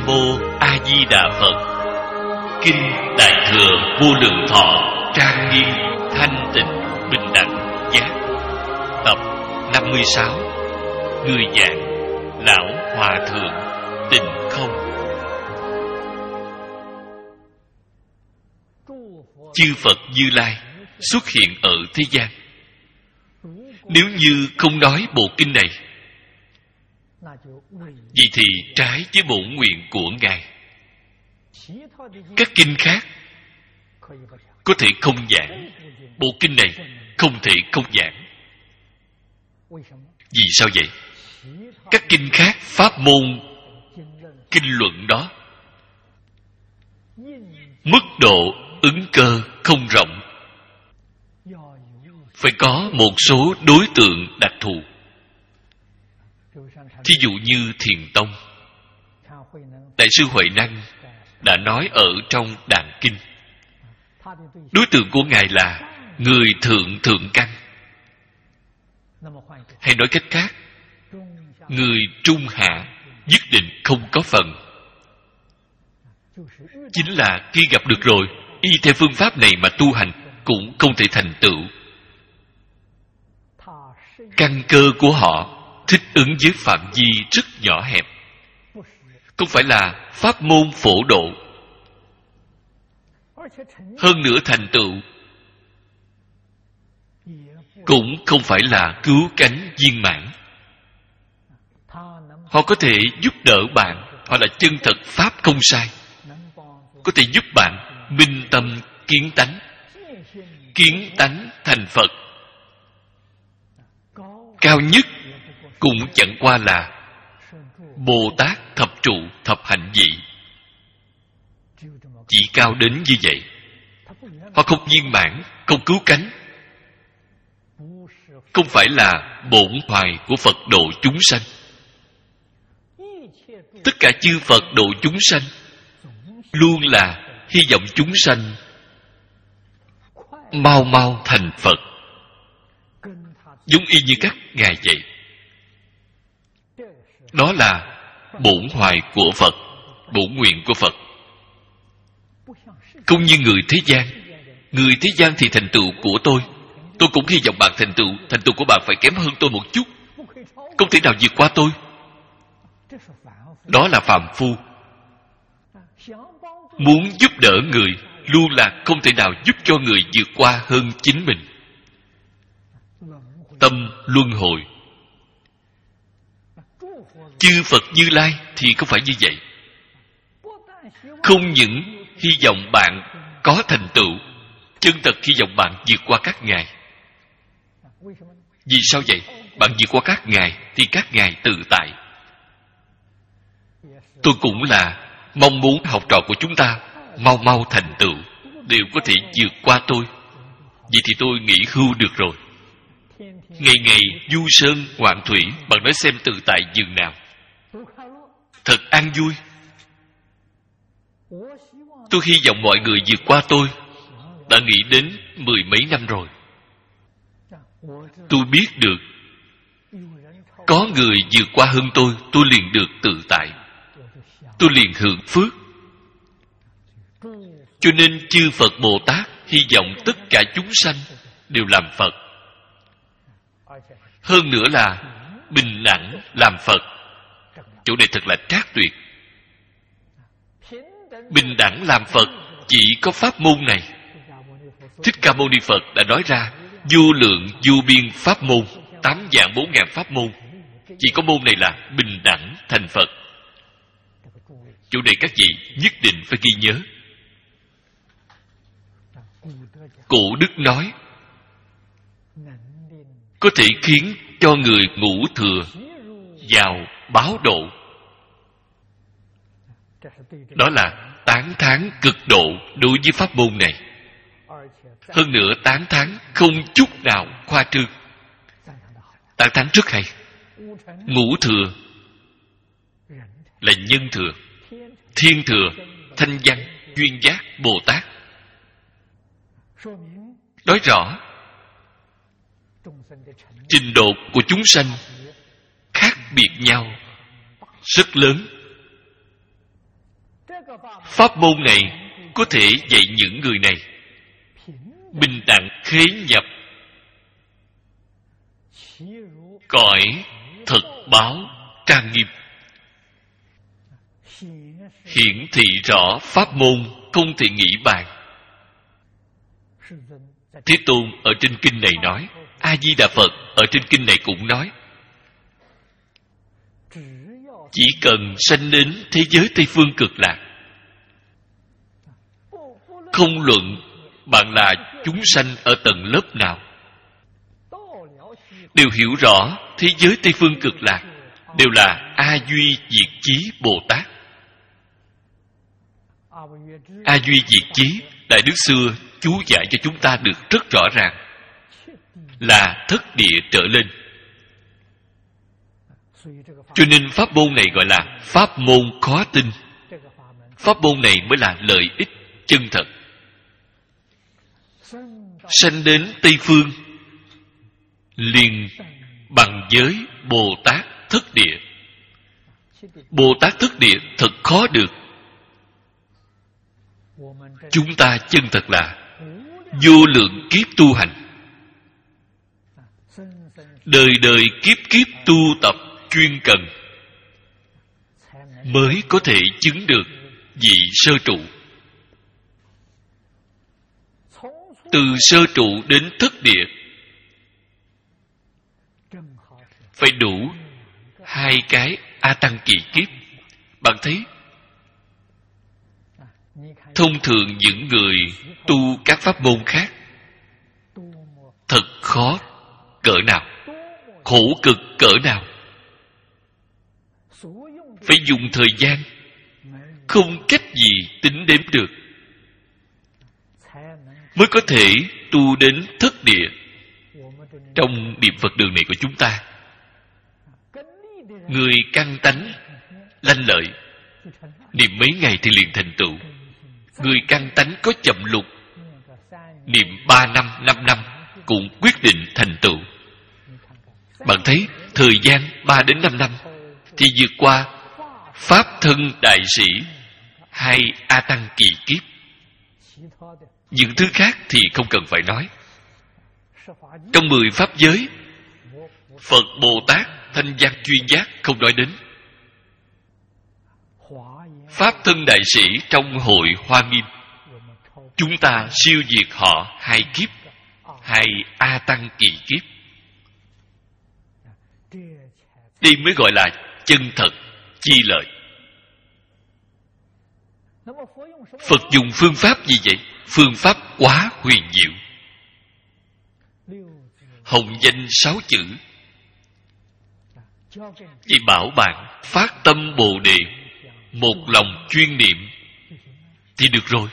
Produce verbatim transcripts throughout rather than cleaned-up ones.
Mô A Di Đà Phật. Kinh Đại Thừa Vô Lượng Thọ trang nghiêm thanh tịnh bình đẳng giác. Tập năm mươi sáu. Người giảng Lão Hòa Thượng Tịnh Không. Chư Phật Như Lai xuất hiện ở thế gian. Nếu như không nói bộ kinh này, vậy thì trái với bổn nguyện của Ngài. Các kinh khác có thể không giảng, bộ kinh này không thể không giảng. Vì sao vậy? Các kinh khác pháp môn kinh luận đó mức độ ứng cơ không rộng, phải có một số đối tượng đặc thù. Thí dụ như Thiền Tông, Đại sư Huệ Năng đã nói ở trong Đàn Kinh, đối tượng của Ngài là người thượng thượng căn. Hay nói cách khác, người trung hạ nhất định không có phần. Chính là khi gặp được rồi, y theo phương pháp này mà tu hành cũng không thể thành tựu. Căn cơ của họ thích ứng với phạm vi rất nhỏ hẹp, không phải là pháp môn phổ độ. Hơn nữa thành tựu cũng không phải là cứu cánh viên mãn. Họ có thể giúp đỡ bạn, hoặc là chân thật pháp không sai, có thể giúp bạn minh tâm kiến tánh, kiến tánh thành Phật. Cao nhất cũng chẳng qua là Bồ Tát thập trụ thập hạnh vị, chỉ cao đến như vậy. Họ không viên mãn, không cứu cánh, không phải là bổn hoài của Phật độ chúng sanh. Tất cả chư Phật độ chúng sanh luôn là hy vọng chúng sanh mau mau thành Phật, giống y như các ngài vậy. Đó là bổn hoài của Phật, bổn nguyện của Phật. Không như người thế gian. Người thế gian thì thành tựu của tôi, tôi cũng hy vọng bạn thành tựu. Thành tựu của bạn phải kém hơn tôi một chút, không thể nào vượt qua tôi. Đó là phàm phu. Muốn giúp đỡ người luôn là không thể nào giúp cho người vượt qua hơn chính mình. Tâm luân hồi. Chư Phật Như Lai thì không phải như vậy. Không những hy vọng bạn có thành tựu, chân thật hy vọng bạn vượt qua các ngài. Vì sao vậy? Bạn vượt qua các ngài thì các ngài tự tại. Tôi cũng là mong muốn học trò của chúng ta mau mau thành tựu, đều có thể vượt qua tôi. Vậy thì tôi nghỉ hưu được rồi. Ngày ngày du sơn ngoạn thủy, bạn nói xem tự tại dường nào. Thật an vui. Tôi hy vọng mọi người vượt qua tôi đã nghĩ đến mười mấy năm rồi. Tôi biết được có người vượt qua hơn tôi, tôi liền được tự tại, tôi liền hưởng phước. Cho nên chư Phật Bồ Tát hy vọng tất cả chúng sanh đều làm Phật. Hơn nữa là bình đẳng làm Phật. Chỗ này thật là trác tuyệt. Bình đẳng làm Phật chỉ có pháp môn này. Thích Ca Mâu Ni Phật đã nói ra vô lượng vô biên pháp môn, tám vạn bốn ngàn pháp môn. Chỉ có môn này là bình đẳng thành Phật. Chỗ này các vị nhất định phải ghi nhớ. Cổ đức nói có thể khiến cho người ngũ thừa vào báo độ. Đó là tán thán cực độ đối với pháp môn này. Hơn nữa tán thán không chút nào khoa trương. Tán thán rất hay. Ngũ thừa là nhân thừa, thiên thừa, thanh văn, duyên giác, Bồ Tát. Nói rõ trình độ của chúng sanh khác biệt nhau rất lớn. Pháp môn này có thể dạy những người này bình đẳng khế nhập cõi thực báo trang nghiêm, hiển thị rõ pháp môn không thể nghĩ bàn. Thế Tôn ở trên kinh này nói, A Di Đà Phật ở trên kinh này cũng nói, chỉ cần sanh đến thế giới Tây Phương Cực Lạc, không luận bạn là chúng sanh ở tầng lớp nào, đều hiểu rõ thế giới Tây Phương Cực Lạc đều là A Duy Diệt Chí Bồ Tát. A Duy Diệt Chí, Đại Đức xưa chú giải cho chúng ta được rất rõ ràng, là thất địa trở lên. Cho nên pháp môn này gọi là pháp môn khó tin. Pháp môn này mới là lợi ích chân thật. Sanh đến Tây Phương liền bằng giới Bồ Tát thất địa. Bồ Tát thất địa thật khó được. Chúng ta chân thật là vô lượng kiếp tu hành, đời đời kiếp kiếp tu tập chuyên cần, mới có thể chứng được vị sơ trụ. Từ sơ trụ đến thất địa phải đủ hai cái A Tăng kỳ kiếp. Bạn thấy, thông thường những người tu các pháp môn khác thật khó cỡ nào, khổ cực cỡ nào, phải dùng thời gian không cách gì tính đếm được mới có thể tu đến thất địa. Trong niệm Phật đường này của chúng ta, người căn tánh lanh lợi, niệm mấy ngày thì liền thành tựu. Người căn tánh có chậm lục, niệm ba năm, năm năm cũng quyết định thành tựu. Bạn thấy thời gian ba đến năm năm thì vượt qua Pháp thân đại sĩ hay A Tăng kỳ kiếp. Những thứ khác thì không cần phải nói. Trong mười pháp giới, Phật Bồ Tát thanh văn chuyên giác không nói đến. Pháp thân đại sĩ trong hội Hoa Nghiêm, chúng ta siêu diệt họ hai kiếp, hai A Tăng kỳ kiếp. Đây mới gọi là chân thật chi lợi. Phật dùng phương pháp gì vậy? Phương pháp quá huyền diệu. Hồng danh sáu chữ chỉ bảo bạn phát tâm Bồ Đề, một lòng chuyên niệm thì được rồi.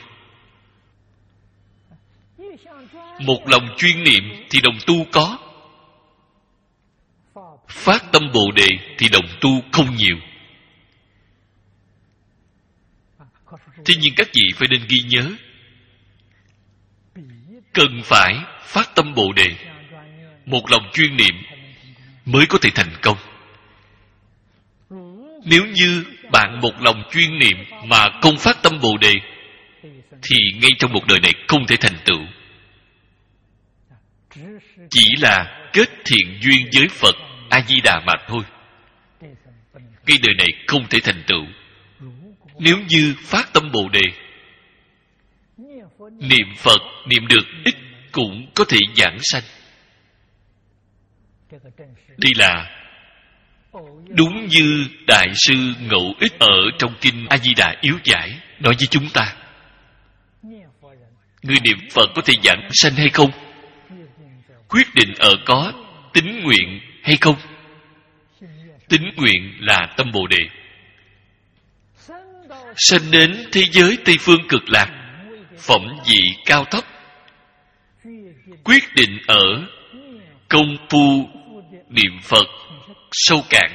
Một lòng chuyên niệm thì đồng tu có, phát tâm Bồ Đề thì đồng tu không nhiều. Thế nhưng các vị phải nên ghi nhớ, cần phải phát tâm Bồ Đề, một lòng chuyên niệm mới có thể thành công. Nếu như bạn một lòng chuyên niệm mà không phát tâm Bồ Đề thì ngay trong một đời này không thể thành tựu. Chỉ là kết thiện duyên với Phật A-di-đà mà thôi. Cái đời này không thể thành tựu. Nếu như phát tâm Bồ Đề, niệm Phật niệm được ít cũng có thể giảng sanh. Đây là đúng như Đại sư Ngẫu Ích ở trong kinh A-di-đà Yếu Giải nói với chúng ta. Người niệm Phật có thể giảng sanh hay không, quyết định ở có tín nguyện hay không. Tín nguyện là tâm Bồ Đề. Sanh đến thế giới Tây Phương Cực Lạc, phẩm vị cao thấp, quyết định ở công phu niệm Phật sâu cạn.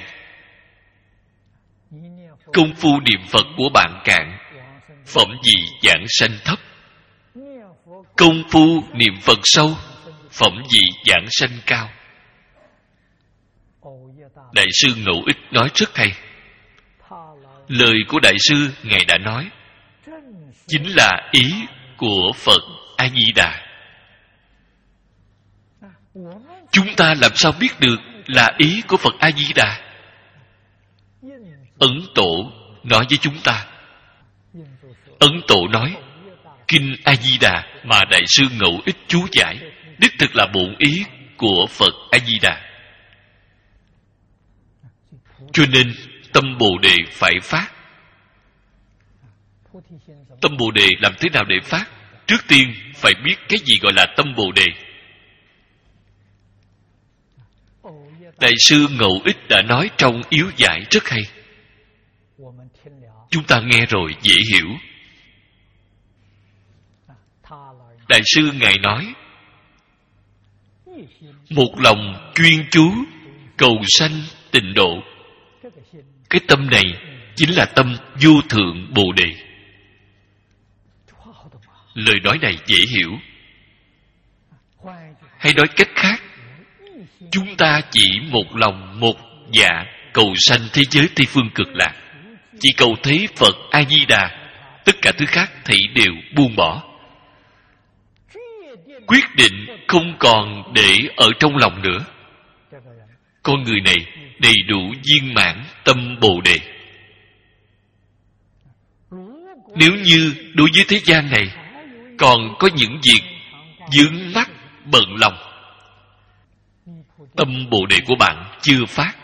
Công phu niệm Phật của bạn cạn, phẩm vị giảng sanh thấp. Công phu niệm Phật sâu, phẩm vị giảng sanh cao. Đại sư Ngẫu Ích nói rất hay. Lời của Đại sư Ngài đã nói, chính là ý của Phật A-di-đà. Chúng ta làm sao biết được là ý của Phật A-di-đà? Ấn Tổ nói với chúng ta. Ấn Tổ nói, Kinh A-di-đà mà Đại sư Ngẫu Ích chú giải, đích thực là bổn ý của Phật A-di-đà. Cho nên tâm Bồ Đề phải phát. Tâm Bồ Đề làm thế nào để phát? Trước tiên phải biết cái gì gọi là tâm Bồ Đề. Đại sư Ngẫu Ích đã nói trong yếu giải rất hay. Chúng ta nghe rồi dễ hiểu. Đại sư Ngài nói, một lòng chuyên chú cầu sanh tịnh độ. Cái tâm này chính là tâm vô thượng Bồ Đề. Lời nói này dễ hiểu. Hay nói cách khác, chúng ta chỉ một lòng một dạ cầu sanh thế giới Tây Phương Cực Lạc, chỉ cầu thấy Phật A-di-đà, tất cả thứ khác thì đều buông bỏ. Quyết định không còn để ở trong lòng nữa. Con người này đầy đủ viên mãn tâm Bồ Đề. Nếu như đối với thế gian này còn có những việc vướng mắc bận lòng, tâm Bồ Đề của bạn chưa phát,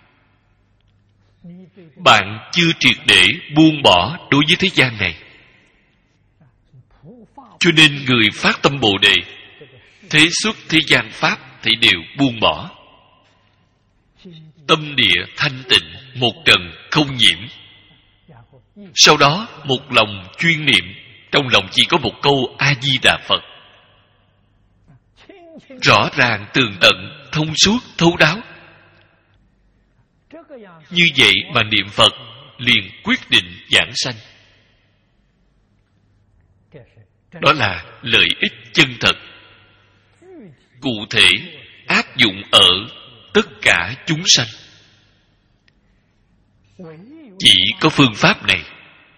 bạn chưa triệt để buông bỏ đối với thế gian này. Cho nên người phát tâm Bồ Đề, thế xuất thế gian pháp thì đều buông bỏ. Tâm địa thanh tịnh, một trần không nhiễm. Sau đó một lòng chuyên niệm, trong lòng chỉ có một câu A-di-đà Phật. Rõ ràng tường tận, thông suốt, thấu đáo. Như vậy mà niệm Phật liền quyết định giảng sanh. Đó là lợi ích chân thật, cụ thể áp dụng ở tất cả chúng sanh. Chỉ có phương pháp này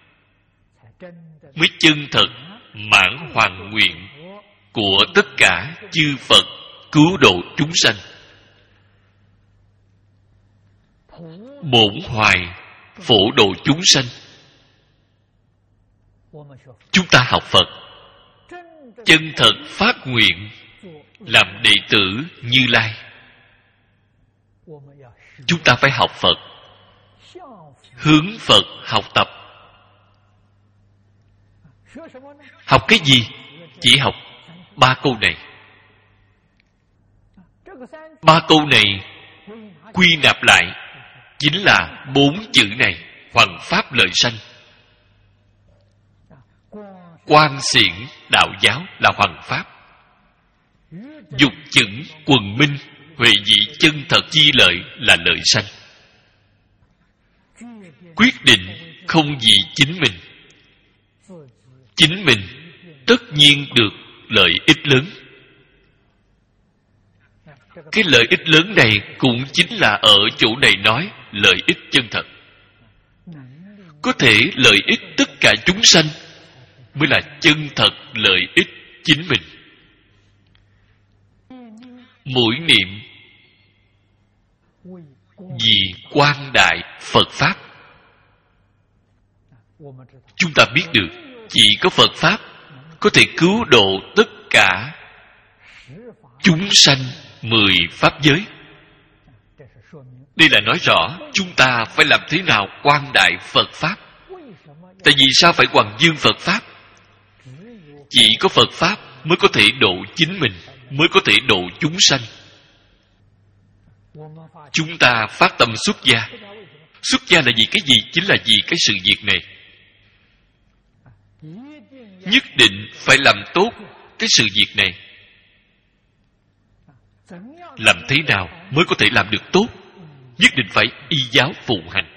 mới chân thật mãn hoàn nguyện của tất cả chư Phật cứu độ chúng sanh. Bổn hoài phổ độ chúng sanh. Chúng ta học Phật, chân thật phát nguyện làm đệ tử Như Lai. Chúng ta phải học Phật, hướng Phật học tập. Học cái gì? Chỉ học ba câu này. Ba câu này quy nạp lại chính là bốn chữ này: hoằng pháp lợi sanh. Quang xiển đạo giáo là hoằng pháp. Dục chững quần minh huệ dị chân thật chi lợi là lợi sanh. Quyết định không vì chính mình. Chính mình tất nhiên được lợi ích lớn. Cái lợi ích lớn này cũng chính là ở chỗ này nói lợi ích chân thật. Có thể lợi ích tất cả chúng sanh mới là chân thật lợi ích chính mình. Mỗi niệm vì quang đại Phật Pháp. Chúng ta biết được chỉ có Phật Pháp có thể cứu độ tất cả chúng sanh mười Pháp giới. Đây là nói rõ chúng ta phải làm thế nào quang đại Phật Pháp. Tại vì sao phải hoằng dương Phật Pháp? Chỉ có Phật Pháp mới có thể độ chính mình, mới có thể độ chúng sanh. Chúng ta phát tâm xuất gia. Xuất gia là vì cái gì? Chính là vì cái sự việc này. Nhất định phải làm tốt cái sự việc này. Làm thế nào mới có thể làm được tốt? Nhất định phải y giáo phụng hành.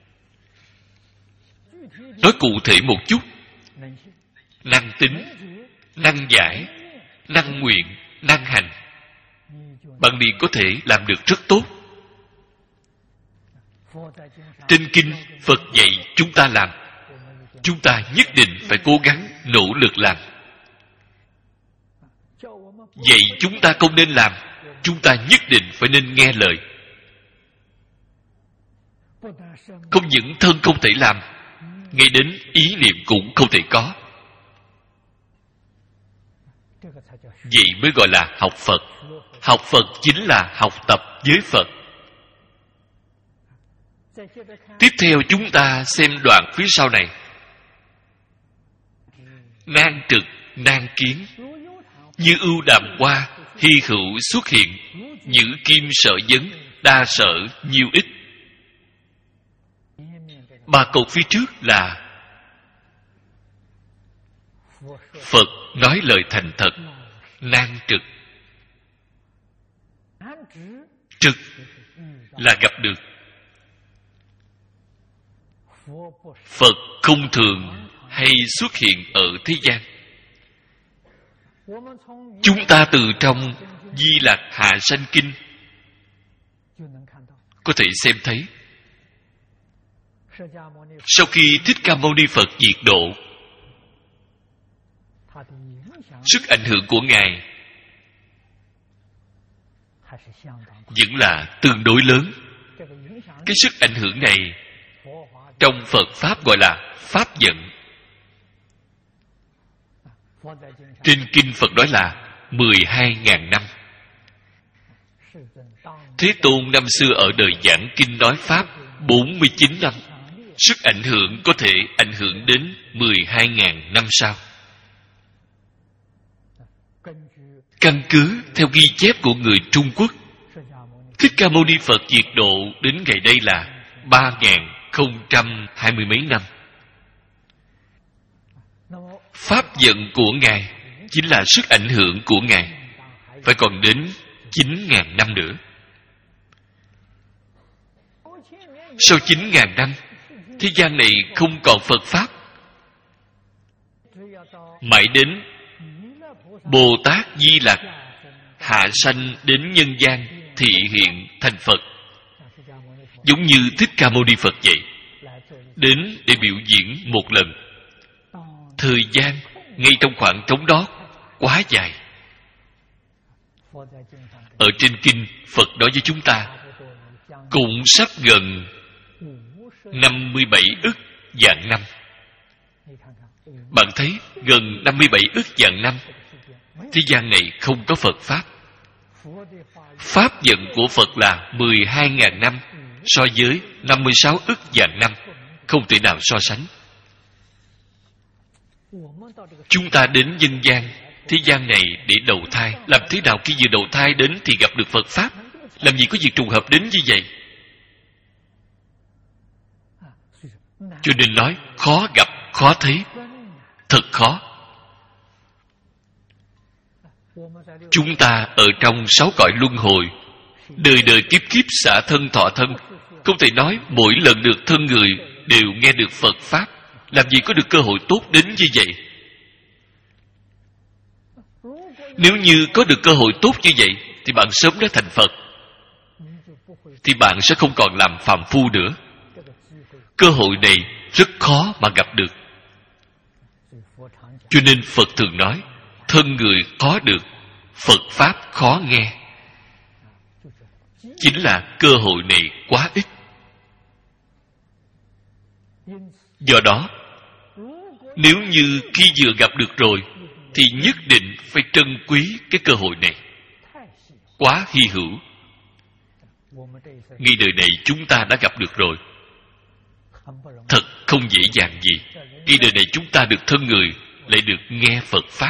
Nói cụ thể một chút: năng tính, năng giải, năng nguyện, năng hành. Bạn liền có thể làm được rất tốt. Trên kinh Phật dạy chúng ta làm, chúng ta nhất định phải cố gắng nỗ lực làm. Vậy chúng ta không nên làm, chúng ta nhất định phải nên nghe lời. Không những thân không thể làm, ngay đến ý niệm cũng không thể có. Vậy mới gọi là học Phật. Học Phật chính là học tập với Phật. Tiếp theo chúng ta xem đoạn phía sau này. Nan trực, nan kiến, như ưu đàm hoa, hy hữu xuất hiện, nhữ kim sở vấn, đa sở nhiêu ít. Ba câu phía trước là Phật nói lời thành thật. Nan trực, trực là gặp được. Phật không thường hay xuất hiện ở thế gian. Chúng ta từ trong Di Lạc Hạ Sanh Kinh có thể xem thấy, sau khi Thích Ca Mâu Ni Phật diệt độ, sức ảnh hưởng của Ngài vẫn là tương đối lớn. Cái sức ảnh hưởng này trong Phật Pháp gọi là Pháp vận. Trên Kinh Phật nói là mười hai ngàn năm. Thế Tôn năm xưa ở đời giảng Kinh nói Pháp bốn mươi chín năm. Sức ảnh hưởng có thể ảnh hưởng đến mười hai ngàn năm sau. Căn cứ theo ghi chép của người Trung Quốc, Thích Ca Mâu Ni Phật diệt độ đến ngày đây là ba nghìn không trăm hai mươi mấy năm. Pháp vận của Ngài chính là sức ảnh hưởng của Ngài phải còn đến chín ngàn năm nữa. Sau chín ngàn năm, thế gian này không còn Phật Pháp. Mãi đến Bồ Tát Di Lặc hạ sanh đến nhân gian thị hiện thành Phật, giống như Thích Ca Mâu Ni Phật vậy, đến để biểu diễn một lần. Thời gian ngay trong khoảng trống đó quá dài. Ở trên Kinh Phật nói với chúng ta cũng sắp gần năm mươi bảy ức vạn năm. Bạn thấy gần năm mươi bảy ức vạn năm, thế gian này không có Phật Pháp. Pháp vận của Phật là mười hai ngàn năm, so với năm mươi sáu ức vạn năm không thể nào so sánh. Chúng ta đến nhân gian, thế gian này để đầu thai. Làm thế nào khi vừa đầu thai đến thì gặp được Phật Pháp? Làm gì có việc trùng hợp đến như vậy? Cho nên nói khó gặp, khó thấy, thật khó. Chúng ta ở trong sáu cõi luân hồi, đời đời kiếp kiếp xả thân thọ thân, không thể nói mỗi lần được thân người đều nghe được Phật Pháp. Làm gì có được cơ hội tốt đến như vậy? Nếu như có được cơ hội tốt như vậy thì bạn sớm đã thành Phật, thì bạn sẽ không còn làm phàm phu nữa. Cơ hội này rất khó mà gặp được. Cho nên Phật thường nói thân người khó được, Phật Pháp khó nghe. Chính là cơ hội này quá ít. Do đó, nếu như khi vừa gặp được rồi thì nhất định phải trân quý cái cơ hội này. Quá hy hữu. Ngay đời này chúng ta đã gặp được rồi. Thật không dễ dàng gì. Ngay đời này chúng ta được thân người, lại được nghe Phật Pháp.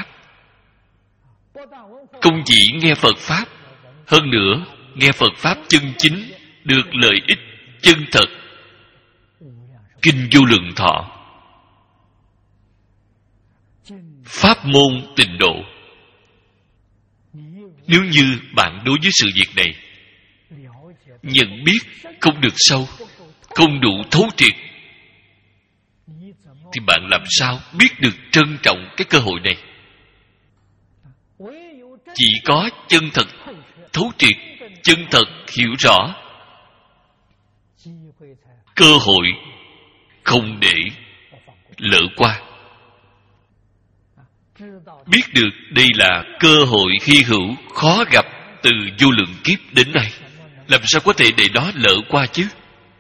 Không chỉ nghe Phật Pháp, hơn nữa nghe Phật Pháp chân chính, được lợi ích chân thật. Kinh Vô Lượng Thọ, pháp môn tịnh độ. Nếu như bạn đối với sự việc này nhận biết không được sâu, không đủ thấu triệt, thì bạn làm sao biết được trân trọng cái cơ hội này? Chỉ có chân thật thấu triệt, chân thật hiểu rõ, cơ hội không để lỡ qua. Biết được đây là cơ hội hy hữu khó gặp từ vô lượng kiếp đến nay, làm sao có thể để đó lỡ qua chứ?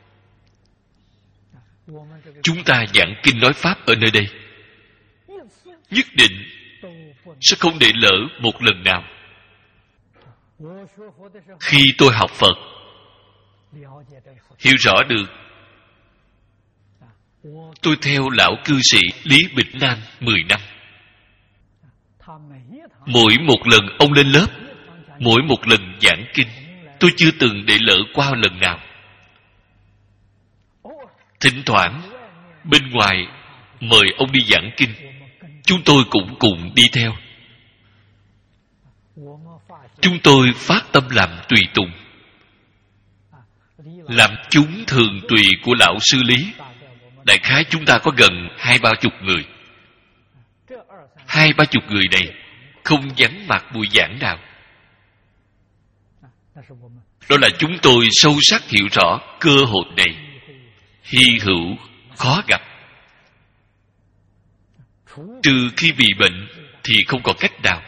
Chúng ta giảng kinh nói pháp ở nơi đây, nhất định sẽ không để lỡ một lần nào. Khi tôi học Phật, hiểu rõ được, tôi theo lão cư sĩ Lý Bỉnh Nam mười năm. Mỗi một lần ông lên lớp, mỗi một lần giảng kinh, tôi chưa từng để lỡ qua lần nào. Thỉnh thoảng bên ngoài mời ông đi giảng kinh, chúng tôi cũng cùng đi theo. Chúng tôi phát tâm làm tùy tùng, làm chúng thường tùy của lão sư Lý. Đại khái chúng ta có gần hai ba chục người. Hai ba chục người này không vắng mặt buổi giảng nào. Đó là chúng tôi sâu sắc hiểu rõ cơ hội này hy hữu khó gặp. Trừ khi bị bệnh thì không còn cách nào.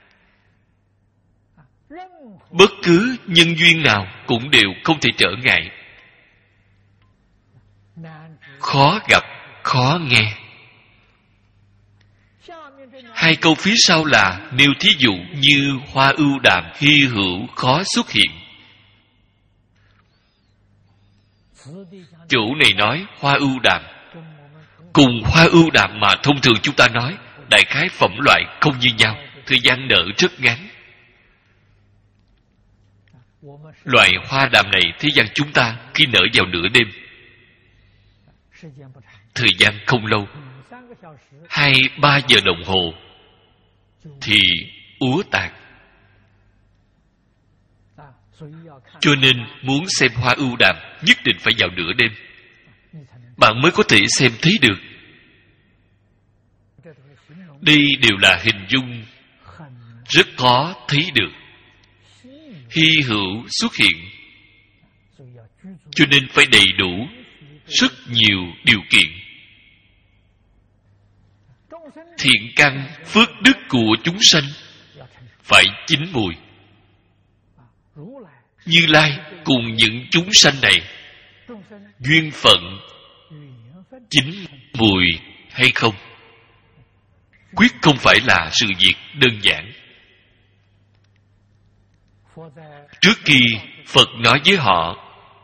Bất cứ nhân duyên nào cũng đều không thể trở ngại. Khó gặp, khó nghe. Hai câu phía sau là nêu thí dụ như hoa ưu đàm hy hữu khó xuất hiện. Chỗ này nói hoa ưu đàm, cùng hoa ưu đàm mà thông thường chúng ta nói, đại khái phẩm loại không như nhau, thời gian nở rất ngắn. Loại hoa đàm này thế gian chúng ta khi nở vào nửa đêm, thời gian không lâu, hai ba giờ đồng hồ thì úa tàn. Cho nên muốn xem hoa ưu đàm nhất định phải vào nửa đêm, bạn mới có thể xem thấy được. Đây đều là hình dung rất khó thấy được, hy hữu xuất hiện. Cho nên phải đầy đủ rất nhiều điều kiện. Thiện căn phước đức của chúng sanh phải chín mùi. Như Lai cùng những chúng sanh này duyên phận chín mùi hay không, quyết không phải là sự việc đơn giản. Trước khi Phật nói với họ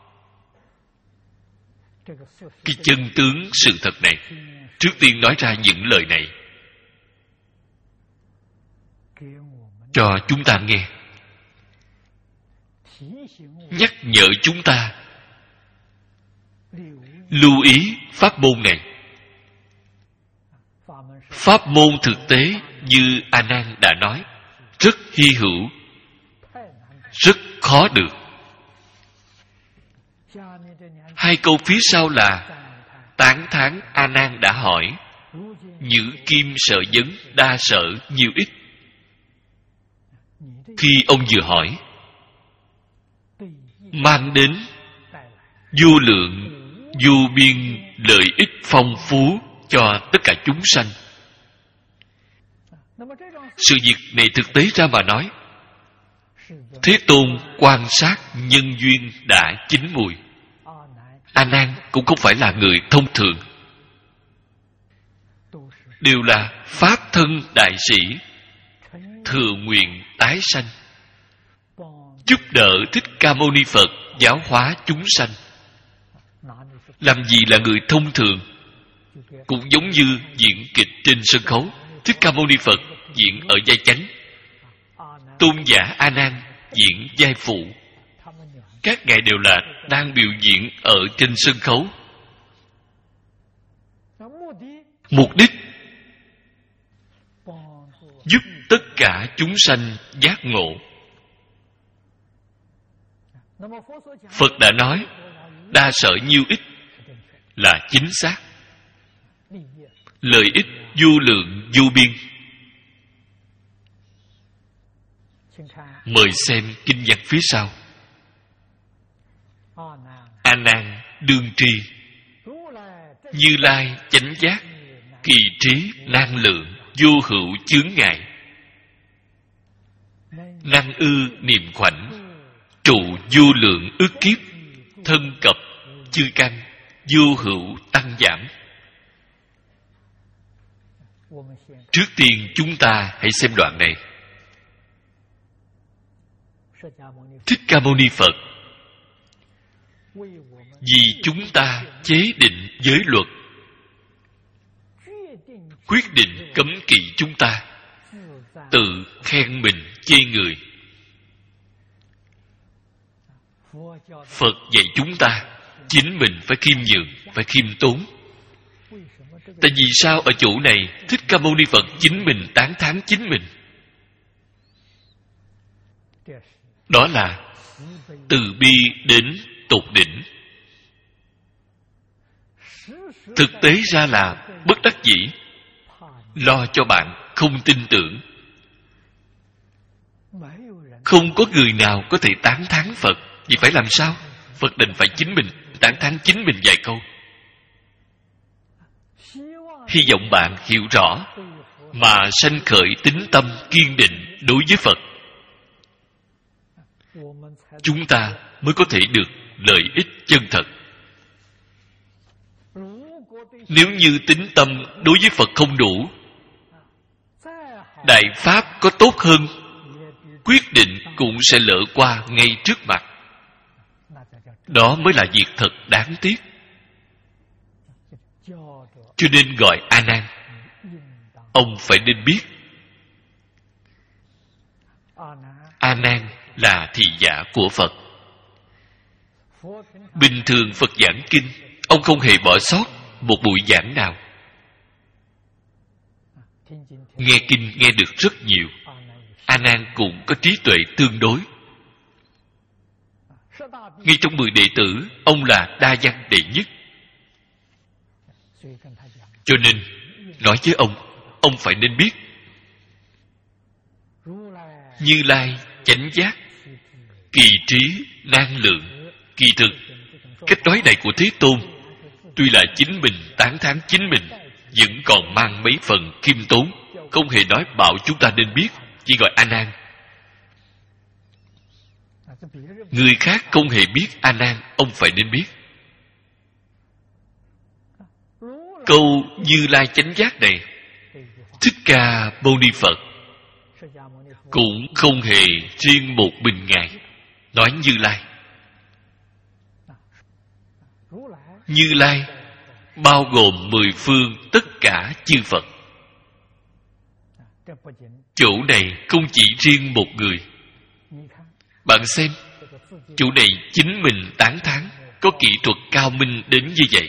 cái chân tướng sự thật này, trước tiên nói ra những lời này cho chúng ta nghe, nhắc nhở chúng ta lưu ý pháp môn này. Pháp môn thực tế như A Nan đã nói, rất hy hữu, rất khó được. Hai câu phía sau là tán thán A Nan đã hỏi, nhữ kim sợ vấn đa sợ nhiều ít. Khi ông vừa hỏi, mang đến vô lượng vô biên lợi ích phong phú cho tất cả chúng sanh. Sự việc này thực tế ra mà nói, Thế Tôn quan sát nhân duyên đã chín mùi. A Nan cũng không phải là người thông thường, đều là pháp thân đại sĩ, thừa nguyện tái sanh, giúp đỡ Thích Ca Mâu Ni Phật giáo hóa chúng sanh. Làm gì là người thông thường? Cũng giống như diễn kịch trên sân khấu, Thích Ca Mâu Ni Phật diễn ở vai chánh, tôn giả A Nan diễn vai phụ. Các ngài đều là đang biểu diễn ở trên sân khấu. Mục đích giúp tất cả chúng sanh giác ngộ. Phật đã nói đa sợ nhiêu ít là chính xác, lợi ích vô lượng vô biên. Mời xem kinh văn phía sau. A Nan đương tri, Như Lai chánh giác, kỳ trí năng lượng, vô hữu chướng ngại, năng ư niệm khoảnh, trụ vô lượng ức kiếp, thân cập chư căn, vô hữu tăng giảm. Trước tiên chúng ta hãy xem đoạn này. Thích Ca Mâu Ni Phật vì chúng ta chế định giới luật, quyết định cấm kỵ chúng ta, tự khen mình chê người. Phật dạy chúng ta chính mình phải khiêm nhường, phải khiêm tốn. Tại vì sao ở chỗ này Thích Ca Mâu Ni Phật chính mình tán thán chính mình? Đó là từ bi đến tột đỉnh. Thực tế ra là bất đắc dĩ, lo cho bạn không tin tưởng. Không có người nào có thể tán thán Phật. Vì phải làm sao? Phật đành phải chính mình tán thán chính mình vài câu. Hy vọng bạn hiểu rõ mà sanh khởi tín tâm kiên định đối với Phật, chúng ta mới có thể được lợi ích chân thật. Nếu như tín tâm đối với Phật không đủ, đại pháp có tốt hơn, quyết định cũng sẽ lỡ qua ngay trước mặt. Đó mới là việc thật đáng tiếc. Cho nên gọi A Nan. Ông phải nên biết, A Nan là thị giả của Phật. Bình thường Phật giảng kinh, ông không hề bỏ sót một buổi giảng nào. Nghe kinh nghe được rất nhiều. A Nan cũng có trí tuệ tương đối. Ngay trong mười đệ tử, ông là đa văn đệ nhất. Cho nên nói với ông, ông phải nên biết Như Lai chánh giác, kỳ trí năng lượng. Kỳ thực cách nói này của Thế Tôn tuy là chính mình tán thán chính mình, vẫn còn mang mấy phần khiêm tốn, không hề nói bảo chúng ta nên biết, chỉ gọi A Nan. Người khác không hề biết A Nan, ông phải nên biết. Câu Như Lai chánh giác này, Thích Ca Mâu Ni Phật cũng không hề riêng một mình Ngài nói Như Lai. Như Lai bao gồm mười phương tất cả chư Phật. Chỗ này không chỉ riêng một người. Bạn xem, chỗ này chính mình tán thán, có kỹ thuật cao minh đến như vậy.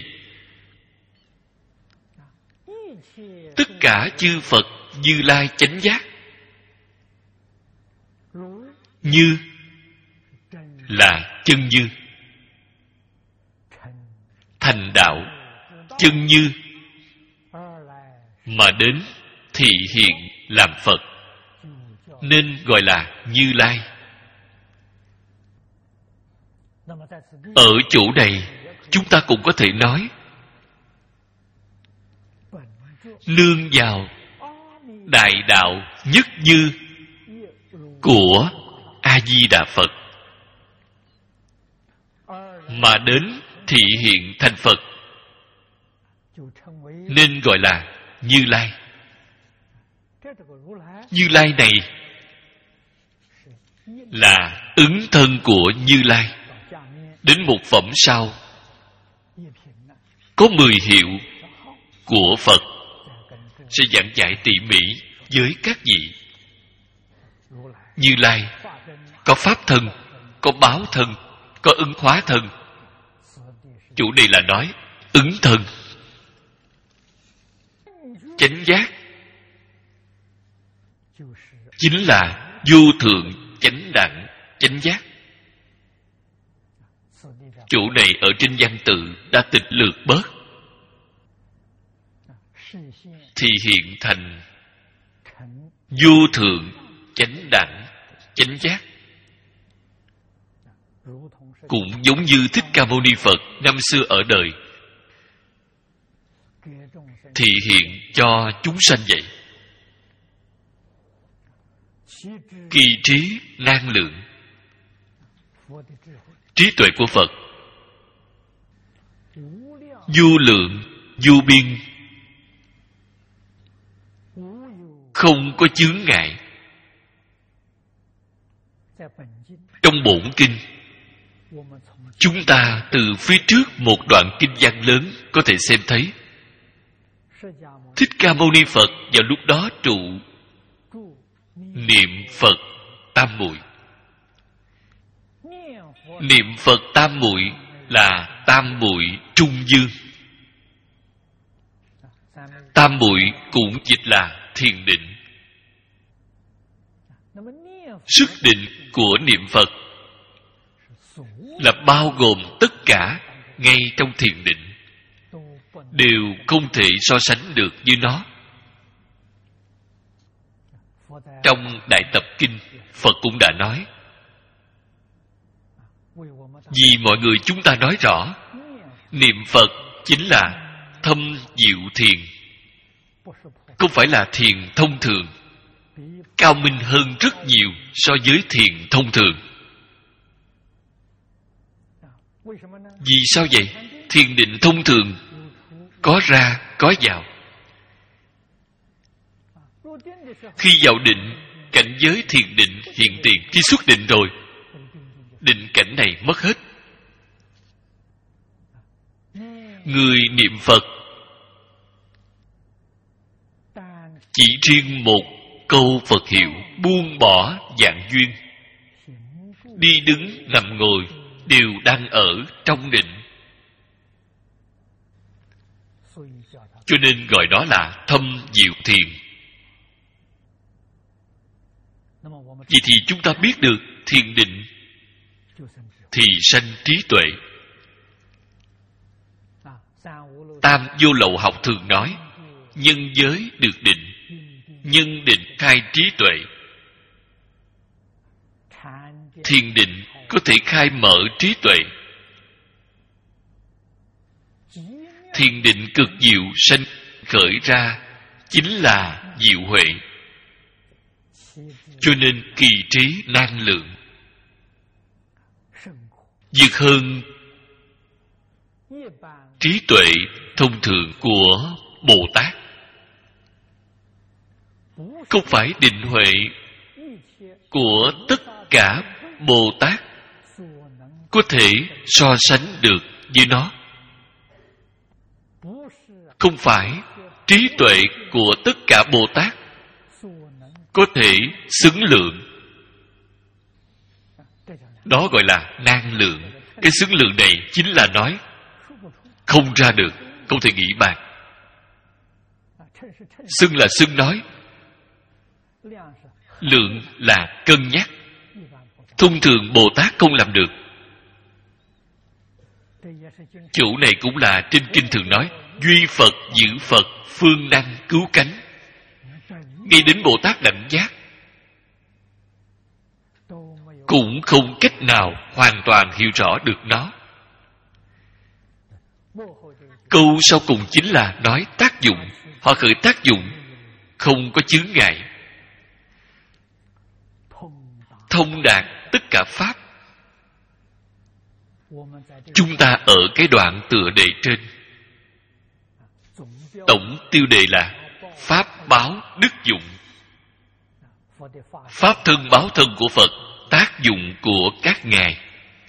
Tất cả chư Phật Như Lai chánh giác. Như là chân như, thành đạo chân như, mà đến thị hiện làm Phật, nên gọi là Như Lai. Ở chỗ này chúng ta cũng có thể nói nương vào đại đạo nhất như của A Di Đà Phật mà đến thị hiện thành Phật, nên gọi là Như Lai. Như Lai này là ứng thân của Như Lai. Đến một phẩm sau có mười hiệu của Phật sẽ giảng giải tỉ mỉ với các vị. Như Lai có pháp thân, có báo thân, có ứng hóa thân. Chủ đề là nói ứng thân. Chánh giác chính là vô thượng chánh đẳng chánh giác. Chủ này ở trên văn tự đã tịch lược bớt, thì hiện thành vô thượng chánh đẳng chánh giác. Cũng giống như Thích Ca Mâu Ni Phật năm xưa ở đời, thị hiện cho chúng sanh vậy. Kỳ trí năng lượng, trí tuệ của Phật vô lượng vô biên, không có chướng ngại. Trong bổn kinh, chúng ta từ phía trước một đoạn kinh văn lớn có thể xem thấy Thích Ca Mâu Ni Phật vào lúc đó trụ niệm Phật tam muội. Niệm Phật tam muội là tam muội trung dương. Tam muội cũng dịch là thiền định. Sức định của niệm Phật là bao gồm tất cả ngay trong thiền định, đều không thể so sánh được với nó. Trong Đại Tập Kinh, Phật cũng đã nói, vì mọi người chúng ta nói rõ, niệm Phật chính là thâm diệu thiền, không phải là thiền thông thường, cao minh hơn rất nhiều so với thiền thông thường. Vì sao vậy? Thiền định thông thường có ra có vào. Khi vào định, cảnh giới thiền định hiện tiền. Khi xuất định rồi, định cảnh này mất hết. Người niệm Phật chỉ riêng một câu Phật hiệu, buông bỏ vạn duyên, đi đứng nằm ngồi đều đang ở trong định, cho nên gọi đó là thâm diệu thiền. Vậy thì chúng ta biết được thiền định thì sanh trí tuệ. Tam Vô Lậu học thường nói, nhân giới được định, nhân định khai trí tuệ. Thiền định có thể khai mở trí tuệ. Thiền định cực diệu sanh khởi ra chính là diệu huệ, cho nên kỳ trí năng lượng vượt hơn trí tuệ thông thường của Bồ Tát. Không phải định huệ của tất cả Bồ Tát có thể so sánh được với nó. Không phải trí tuệ của tất cả Bồ Tát có thể xứng lượng. Đó gọi là năng lượng. Cái xứng lượng này chính là nói không ra được, không thể nghĩ bàn. Xưng là xưng nói, lượng là cân nhắc. Thông thường Bồ Tát không làm được. Chủ này cũng là trên kinh thường nói, duy Phật giữ Phật, phương năng cứu cánh. Ngay đến Bồ Tát đẳng giác cũng không cách nào hoàn toàn hiểu rõ được nó. Câu sau cùng chính là nói tác dụng. Họ khởi tác dụng, không có chướng ngại, thông đạt tất cả Pháp. Chúng ta ở cái đoạn tựa đề trên, tổng tiêu đề là Pháp báo đức dụng. Pháp thân báo thân của Phật, tác dụng của các ngài.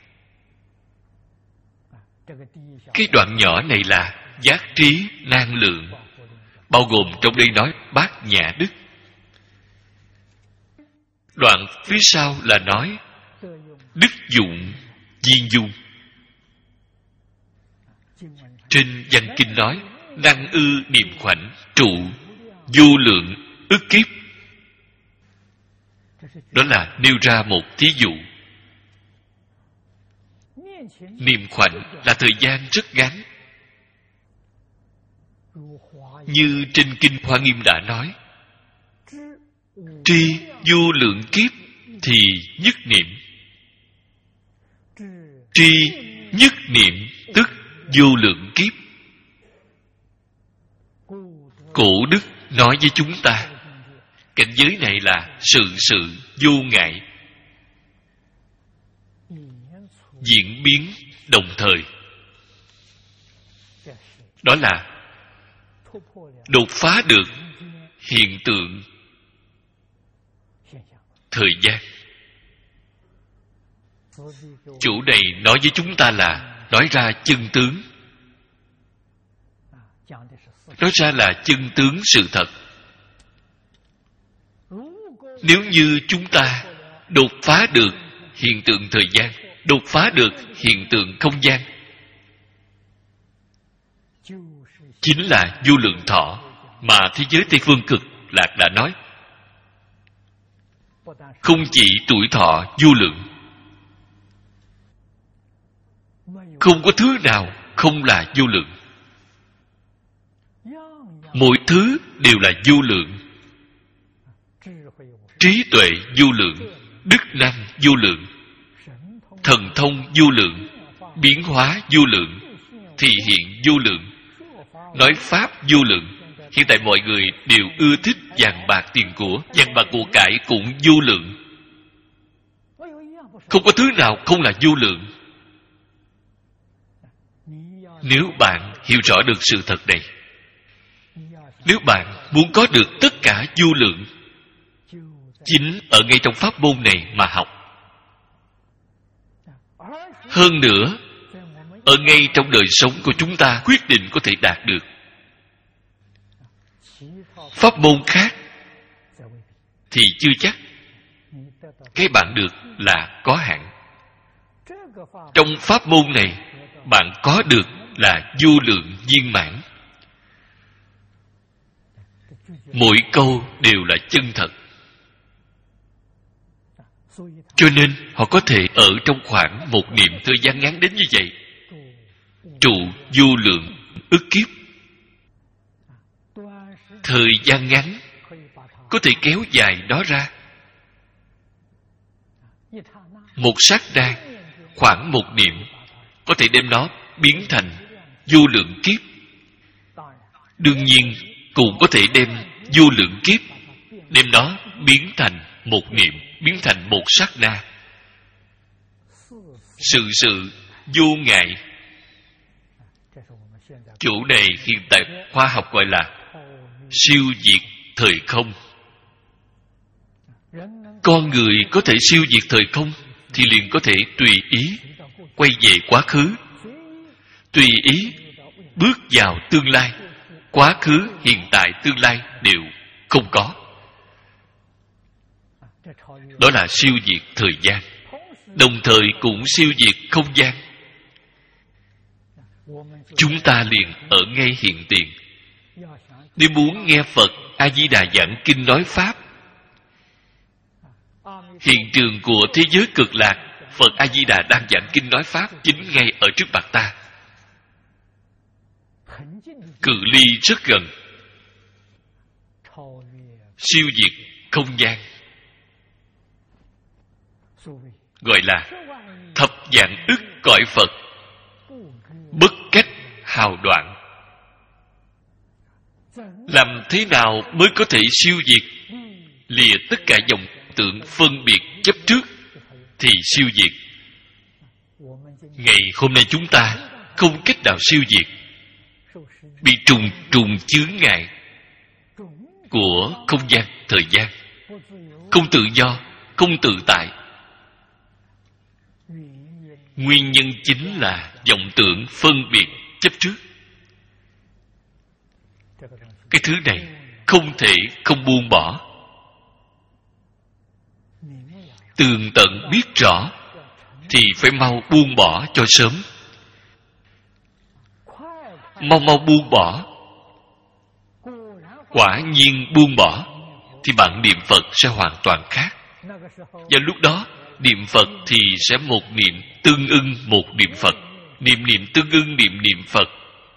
Cái đoạn nhỏ này là giác trí năng lượng, bao gồm trong đây nói bát nhã đức. Đoạn phía sau là nói đức dụng viên dung. Trên văn kinh nói năng ư niệm khoảnh trụ vô lượng ức kiếp. Đó là nêu ra một thí dụ. Niệm khoảnh là thời gian rất ngắn. Như trên kinh Hoa Nghiêm đã nói, tri vô lượng kiếp thì nhất niệm. Tri nhất niệm tức vô lượng kiếp. nói với chúng ta cảnh giới này là sự sự vô ngại, diễn biến đồng thời. Đó là đột phá được hiện tượng thời gian. Chủ này nói với chúng ta là nói ra chân tướng, nói ra là chân tướng sự thật. Nếu như chúng ta đột phá được hiện tượng thời gian, đột phá được hiện tượng không gian, chính là vô lượng thọ mà thế giới Tây Phương Cực Lạc đã nói. Không chỉ tuổi thọ vô lượng, không có thứ nào không là vô lượng. Mỗi thứ đều là vô lượng. Trí tuệ vô lượng, đức năng vô lượng, thần thông vô lượng, biến hóa vô lượng, thị hiện vô lượng, nói pháp vô lượng. Hiện tại mọi người đều ưa thích vàng bạc tiền của, vàng bạc của cải cũng vô lượng. Không có thứ nào không là vô lượng. Nếu bạn hiểu rõ được sự thật này, nếu bạn muốn có được tất cả vô lượng, chính ở ngay trong pháp môn này mà học. Hơn nữa, ở ngay trong đời sống của chúng ta quyết định có thể đạt được. Pháp môn khác thì chưa chắc. Cái bạn được là có hạn. Trong pháp môn này, bạn có được là vô lượng viên mãn. Mỗi câu đều là chân thật. Cho nên họ có thể ở trong khoảng một niệm thời gian ngắn đến như vậy, trụ vô lượng ức kiếp. Thời gian ngắn có thể kéo dài đó ra. Một sát na, khoảng một niệm, có thể đem nó biến thành vô lượng kiếp. Đương nhiên cũng có thể đem vô lượng kiếp, đem nó biến thành một niệm, biến thành một sát na. Sự sự vô ngại. Chủ đề hiện tại khoa học gọi là siêu diệt thời không. Con người có thể siêu diệt thời không thì liền có thể tùy ý quay về quá khứ, tùy ý bước vào tương lai. Quá khứ, hiện tại, tương lai đều không có. Đó là siêu diệt thời gian, đồng thời cũng siêu diệt không gian. Chúng ta liền ở ngay hiện tiền. Nếu muốn nghe Phật A-di-đà giảng kinh nói pháp, hiện trường của thế giới cực lạc, Phật A-di-đà đang giảng kinh nói pháp chính ngay ở trước mặt ta. Cự ly rất gần, siêu diệt không gian, gọi là thập vạn ức cõi Phật, bất cách hào đoạn. Làm thế nào mới có thể siêu diệt, lìa tất cả vọng tưởng phân biệt chấp trước thì siêu diệt. Ngày hôm nay chúng ta không cách nào siêu diệt, bị trùng trùng chướng ngại của không gian thời gian, không tự do, không tự tại. Nguyên nhân chính là vọng tưởng phân biệt chấp trước. Cái thứ này không thể không buông bỏ. Tường tận biết rõ thì phải mau buông bỏ cho sớm. Mau mau buông bỏ. Quả nhiên buông bỏ thì bạn niệm Phật sẽ hoàn toàn khác. Và lúc đó niệm Phật thì sẽ một niệm tương ưng một niệm Phật, niệm niệm tương ưng niệm niệm Phật.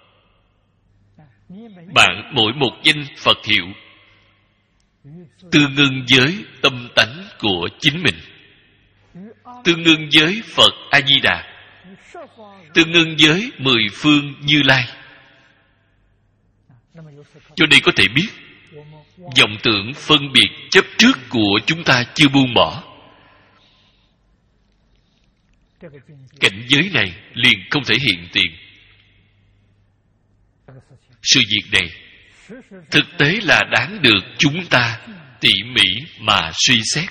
Bạn mỗi một danh Phật hiệu tương ưng với tâm tánh của chính mình, tương ưng với Phật A-di-đà, tương ưng với mười phương Như Lai. Cho nên có thể biết vọng tưởng phân biệt chấp trước của chúng ta chưa buông bỏ, cảnh giới này liền không thể hiện tiền. Sự việc này thực tế là đáng được chúng ta tỉ mỉ mà suy xét.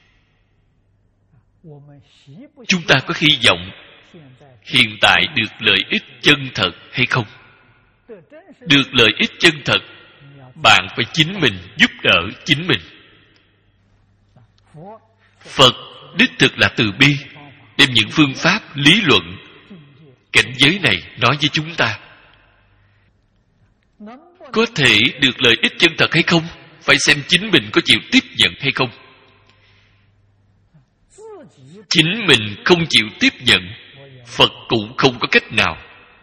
Chúng ta có hy vọng hiện tại được lợi ích chân thật hay không? Được lợi ích chân thật, bạn phải chính mình giúp đỡ chính mình. Phật đích thực là từ bi, đem những phương pháp lý luận cảnh giới này nói với chúng ta. Có thể được lợi ích chân thật hay không, phải xem chính mình có chịu tiếp nhận hay không. Chính mình không chịu tiếp nhận, Phật cũng không có cách nào.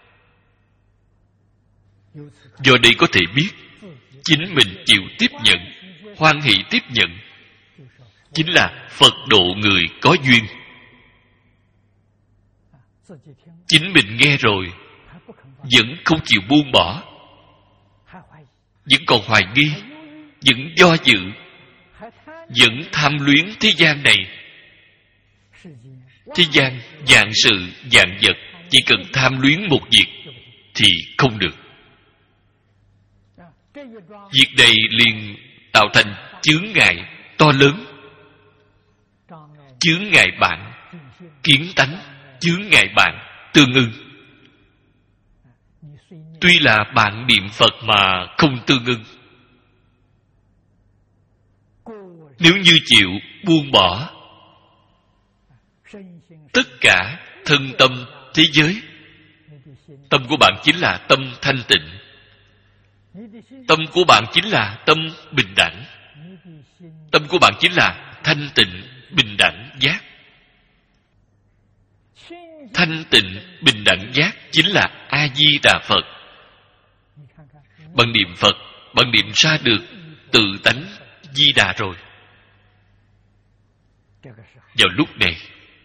Do đây có thể biết, chính mình chịu tiếp nhận, hoan hỷ tiếp nhận, chính là Phật độ người có duyên. Chính mình nghe rồi vẫn không chịu buông bỏ, vẫn còn hoài nghi, vẫn do dự, vẫn tham luyến thế gian này. Thế gian vạn sự vạn vật, chỉ cần tham luyến một việc thì không được. Việc này liền tạo thành chướng ngại to lớn. Chướng ngại bạn kiến tánh, chướng ngại bạn tương ưng. Tuy là bạn niệm Phật mà không tương ưng. Nếu như chịu buông bỏ tất cả thân tâm thế giới, tâm của bạn chính là tâm thanh tịnh, tâm của bạn chính là tâm bình đẳng, tâm của bạn chính là thanh tịnh bình đẳng giác. Thanh tịnh bình đẳng giác chính là A Di Đà Phật. Bằng niệm Phật, bằng niệm ra được tự tánh Di Đà rồi. Vào lúc này,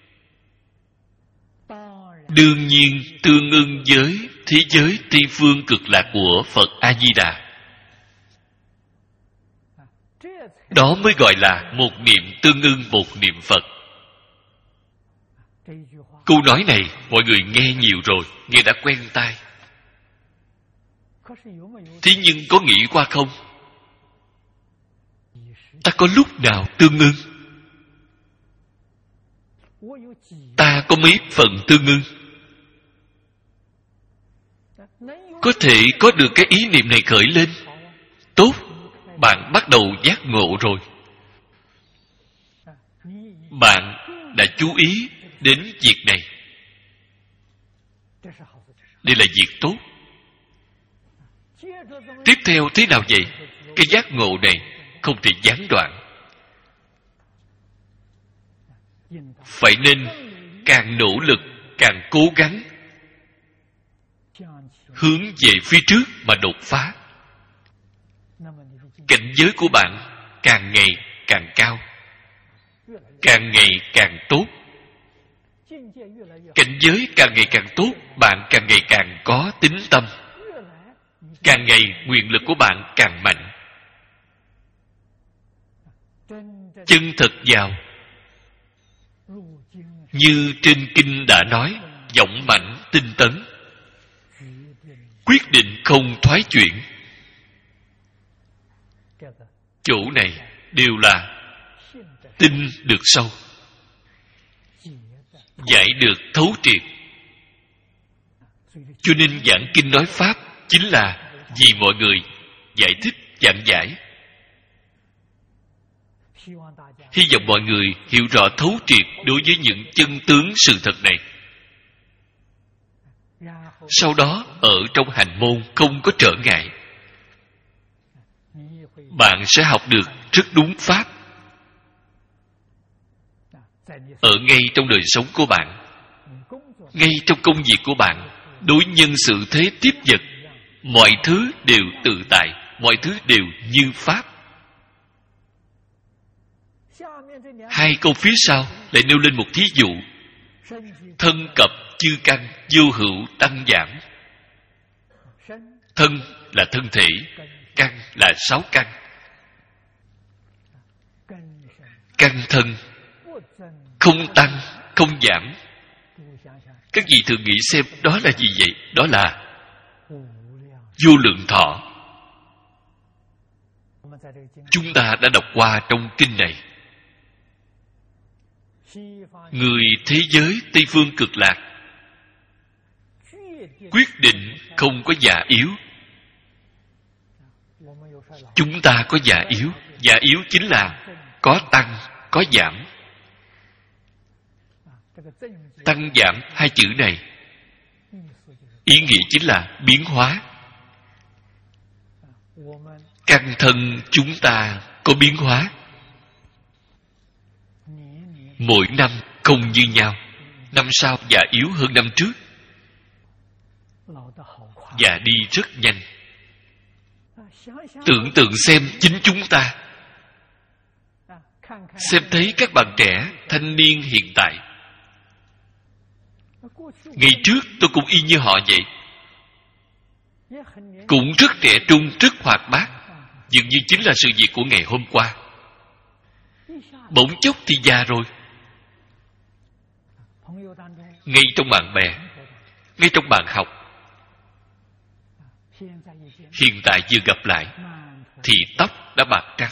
đương nhiên tương ưng với thế giới tây phương cực lạc của Phật A Di Đà. Đó mới gọi là một niệm tương ưng một niệm Phật. Câu nói này mọi người nghe nhiều rồi, nghe đã quen tai. Thế nhưng có nghĩ qua không? Ta có lúc nào tương ưng? Ta có mấy phần tương ưng? Có thể có được cái ý niệm này khởi lên. Tốt, bạn bắt đầu giác ngộ rồi. Bạn đã chú ý đến việc này. Đây là việc tốt. Tiếp theo thế nào vậy? Cái giác ngộ này không thể gián đoạn. Phải nên càng nỗ lực, càng cố gắng hướng về phía trước mà đột phá. Cảnh giới của bạn càng ngày càng cao, càng ngày càng tốt. Cảnh giới càng ngày càng tốt, bạn càng ngày càng có tín tâm, càng ngày nguyện lực của bạn càng mạnh. Chân thật vào, như trên kinh đã nói, vọng mạnh tinh tấn, quyết định không thoái chuyển. Chỗ này đều là tin được sâu, giải được thấu triệt. Cho nên giảng kinh nói pháp chính là vì mọi người giải thích giảng giải. Hy vọng mọi người hiểu rõ thấu triệt đối với những chân tướng sự thật này. Sau đó ở trong hành môn không có trở ngại, bạn sẽ học được rất đúng pháp. Ở ngay trong đời sống của bạn, ngay trong công việc của bạn, đối nhân sự thế tiếp vật, mọi thứ đều tự tại, mọi thứ đều như pháp. Hai câu phía sau lại nêu lên một thí dụ: thân cập chư căn, vô hữu tăng giảm. Thân là thân thể, căn là sáu căn. căn thân không tăng, không giảm. Các vị thử nghĩ xem đó là gì vậy? Đó là vô lượng thọ. Chúng ta đã đọc qua trong kinh này. Người thế giới Tây Phương Cực Lạc quyết định không có già yếu. Chúng ta có già yếu. Già yếu chính là có tăng, có giảm. Tăng giảm hai chữ này ý nghĩa chính là biến hóa. Căn thân chúng ta có biến hóa. Mỗi năm không như nhau. Năm sau già yếu hơn năm trước. Già đi rất nhanh. Tưởng tượng xem chính chúng ta. Xem thấy các bạn trẻ, thanh niên hiện tại. Ngày trước tôi cũng y như họ vậy. Cũng rất trẻ trung, rất hoạt bát. Dường như chính là sự việc của ngày hôm qua. Bỗng chốc thì già rồi. Ngay trong bạn bè, ngay trong bạn học, hiện tại vừa gặp lại thì tóc đã bạc trắng.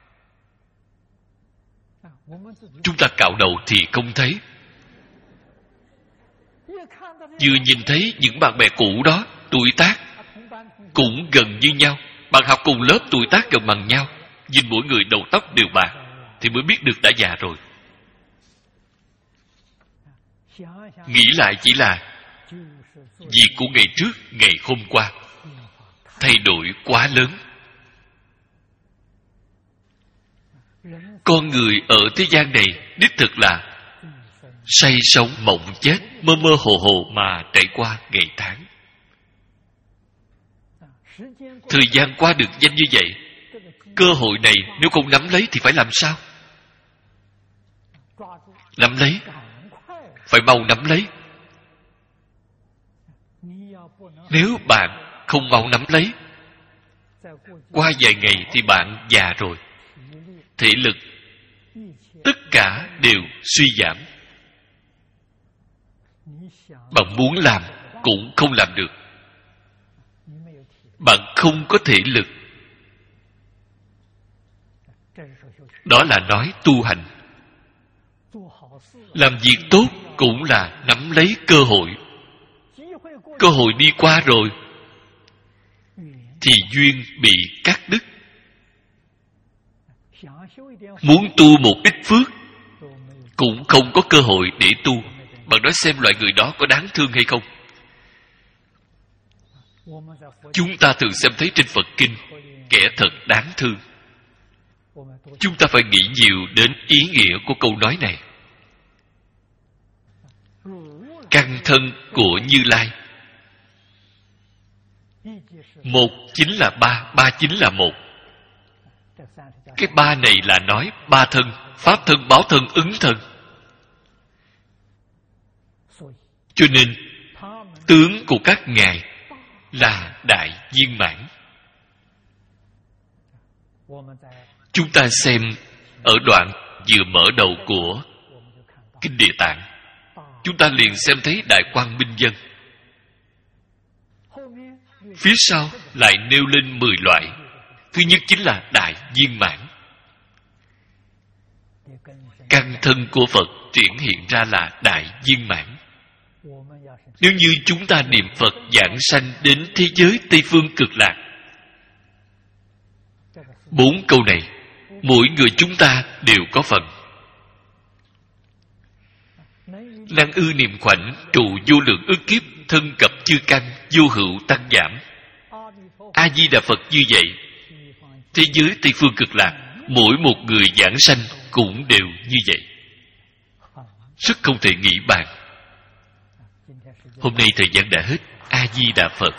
Chúng ta cạo đầu thì không thấy. Vừa nhìn thấy những bạn bè cũ đó, tuổi tác cũng gần như nhau. Bạn học cùng lớp tuổi tác gần bằng nhau. Nhìn mỗi người đầu tóc đều bạc thì mới biết được đã già rồi. Nghĩ lại chỉ là việc của ngày trước, ngày hôm qua. Thay đổi quá lớn. Con người ở thế gian này đích thực là say sống mộng chết, mơ mơ hồ hồ mà trải qua ngày tháng. Thời gian qua được nhanh như vậy. Cơ hội này nếu không nắm lấy thì phải làm sao? Nắm lấy. Phải mau nắm lấy. Nếu bạn không mau nắm lấy, qua vài ngày thì bạn già rồi. Thể lực tất cả đều suy giảm. Bạn muốn làm cũng không làm được. Bạn không có thể lực. Đó là nói tu hành. Làm việc tốt cũng là nắm lấy cơ hội. Cơ hội đi qua rồi thì duyên bị cắt đứt. Muốn tu một ít phước cũng không có cơ hội để tu. Bạn nói xem loại người đó có đáng thương hay không? Chúng ta thường xem thấy trên Phật Kinh kẻ thật đáng thương. Chúng ta phải nghĩ nhiều đến ý nghĩa của câu nói này. Căn thân của Như Lai, một chính là ba, ba chính là một. Cái ba này là nói ba thân: pháp thân, báo thân, ứng thân. Cho nên tướng của các ngài là đại viên mãn. Chúng ta xem ở đoạn vừa mở đầu của Kinh Địa Tạng, chúng ta liền xem thấy Đại Quang Minh Dân. Phía sau lại nêu lên mười loại. Thứ nhất chính là đại viên mãn. Căn thân của Phật triển hiện ra là đại viên mãn. Nếu như chúng ta niệm Phật giảng sanh đến thế giới Tây Phương Cực Lạc, bốn câu này mỗi người chúng ta đều có phần. Năng ư niệm khoảnh trụ vô lượng ức kiếp, thân cập chư căn vô hữu tăng giảm. A Di Đà Phật như vậy, thế giới Tây Phương Cực Lạc mỗi một người giảng sanh cũng đều như vậy. Rất không thể nghĩ bàn. Hôm nay thời gian đã hết. A Di Đà Phật.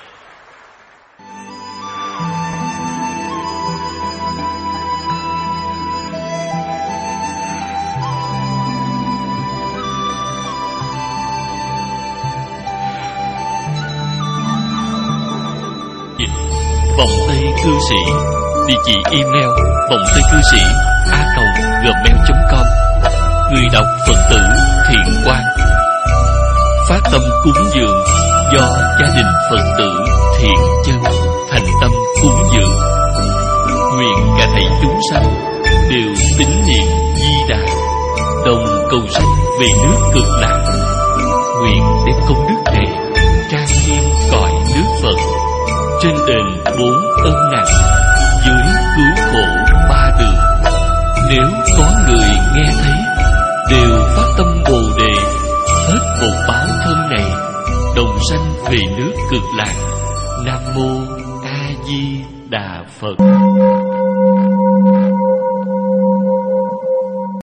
Vọng Tây Cư Sĩ. Địa chỉ email vọng tây cư sĩ a còng gmail chấm com. Người đọc Phật tử Thiện Quang. Phát tâm cúng dường do gia đình Phật tử Thiện Chân thành tâm cúng dường. Nguyện cả thảy chúng sanh đều tín niệm Di Đà, đồng cầu sanh về nước Cực Lạc. Nguyện đem công đức này trang nghiêm cõi nước Phật, trên đền bốn ân nặng, dưới cứu khổ ba đường. Nếu có người nghe thấy đều phát tâm Bồ Đề, hết một báo thân này, đồng sanh về nước Cực Lạc. Nam mô A Di Đà Phật.